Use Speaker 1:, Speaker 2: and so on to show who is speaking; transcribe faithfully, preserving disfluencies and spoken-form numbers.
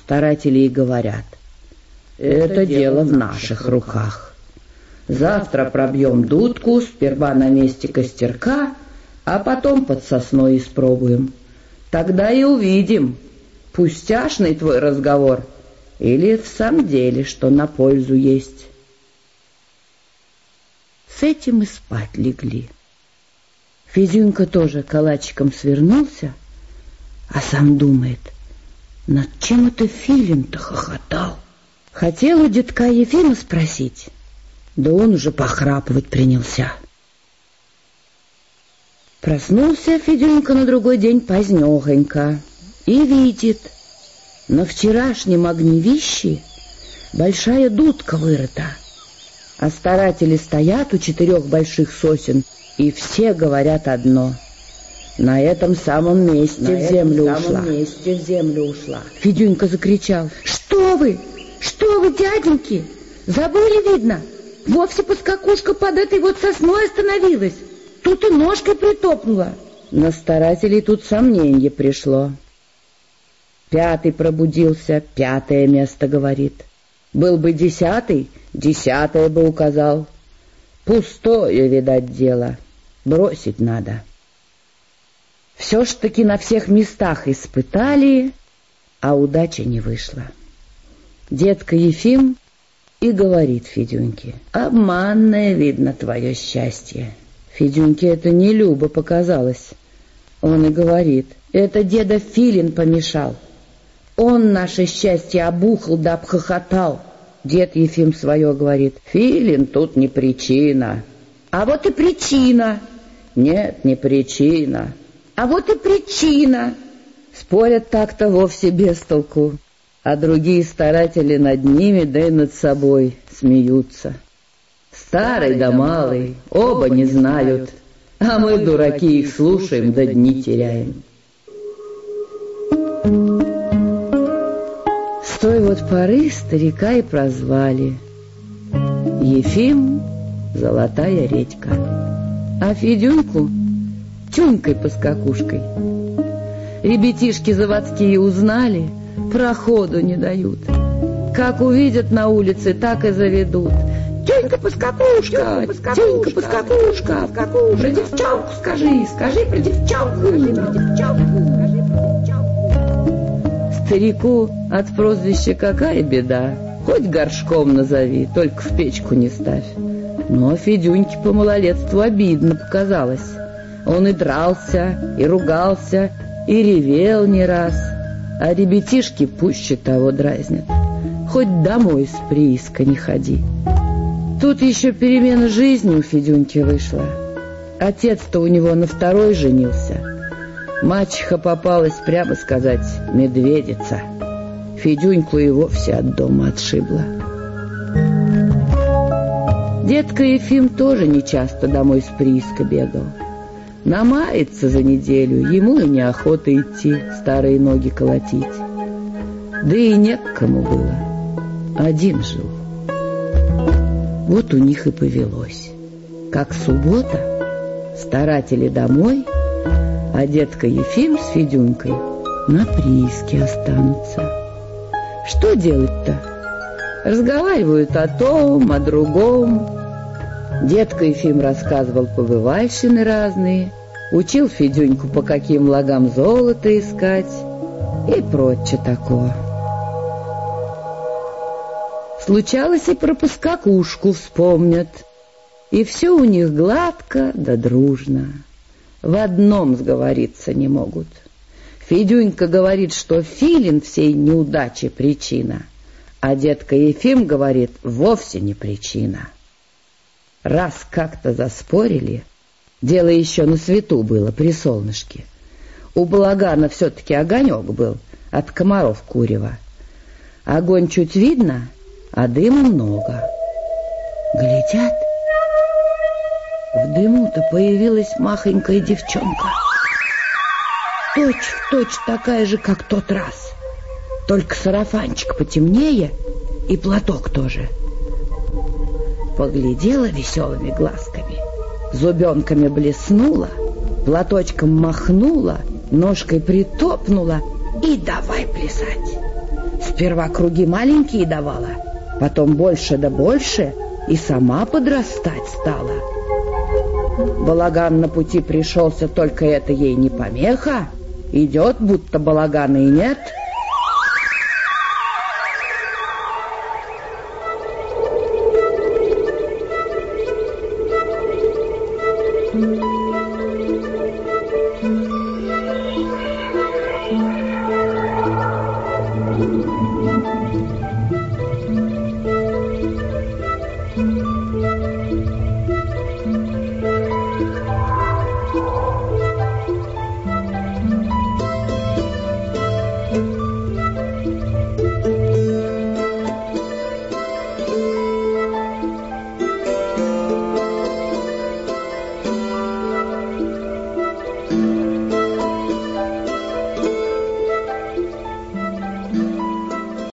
Speaker 1: Старатели и говорят: это дело в наших руках. Завтра пробьем дудку, сперва на месте костерка, а потом под сосной испробуем. Тогда и увидим, пустяшный твой разговор или в самом деле, что на пользу есть. С этим и спать легли. Федюнька тоже калачиком свернулся, а сам думает, над чем это Филин-то хохотал. Хотел у детка Ефима спросить, да он уже похрапывать принялся. Проснулся Федюнька на другой день позднёхонько и видит, на вчерашнем огневище большая дудка вырыта, а старатели стоят у четырех больших сосен, и все говорят одно: на этом самом месте на в землю этом ушла. Самом месте в землю ушла. Федюнька закричал: что вы, что вы, дяденьки, забыли, видно? Вовсе поскакушка под этой вот сосной остановилась, тут и ножкой притопнула. На старателей тут сомненье пришло. Пятый пробудился, пятое место говорит. Был бы десятый, десятое бы указал. Пустое, видать, дело, бросить надо. Все ж таки на всех местах испытали, а удача не вышла. Дедка Ефим и говорит Федюньке: обманное, видно, твое счастье. Федюньке это не любо показалось. Он и говорит: это деда Филин помешал. Он наше счастье обухал да обхохотал. Дед Ефим свое говорит: Филин тут не причина. А вот и причина. Нет, не причина. А вот и причина. Спорят так-то вовсе без толку, а другие старатели над ними, да и над собой смеются. Старый да малый, оба не знают, а мы, дураки, их слушаем, да дни теряем. С той вот поры старика и прозвали Ефим Золотая редька, а Федюньку Тюнькой-поскакушкой. Ребятишки заводские узнали, проходу не дают. Как увидят на улице, так и заведут: Тюнька-поскакушка, Тюнька-поскакушка, про девчонку скажи, скажи про девчонку, скажи про девчонку. Старику от прозвища какая беда, хоть горшком назови, только в печку не ставь. Но Федюньке по малолетству обидно показалось. Он и дрался, и ругался, и ревел не раз, а ребятишки пуще того дразнят. Хоть домой с прииска не ходи. Тут еще перемена жизни у Федюньки вышла. Отец-то у него на второй женился. Мачеха попалась, прямо сказать, медведица. Федюньку и вовсе от дома отшибла. Дедка Ефим тоже нечасто домой с прииска бегал. Намается за неделю, ему и неохота идти, старые ноги колотить. Да и не к кому было, один жил. Вот у них и повелось. Как суббота, старатели домой, а дедка Ефим с Федюнькой на прииске останутся. Что делать-то? Разговаривают о том, о другом. Дедка Ефим рассказывал побывальщины разные, учил Федюньку, по каким лагам золото искать и прочее такое. Случалось, и про поскакушку вспомнят, и все у них гладко да дружно. В одном сговориться не могут. Федюнька говорит, что Филин всей неудачи причина, а дедка Ефим говорит, вовсе не причина. Раз как-то заспорили, дело еще на свету было, при солнышке. У балагана все-таки огонек был, от комаров курева. Огонь чуть видно, а дыма много. Глядят, в дыму-то появилась махонькая девчонка. Точь-в-точь такая же, как тот раз. Только сарафанчик потемнее и платок тоже. Поглядела веселыми глазками, зубенками блеснула, платочком махнула, ножкой притопнула и давай плясать. Сперва круги маленькие давала, потом больше да больше, и сама подрастать стала. Балаган на пути пришелся, только это ей не помеха. Идет, будто балагана и нет.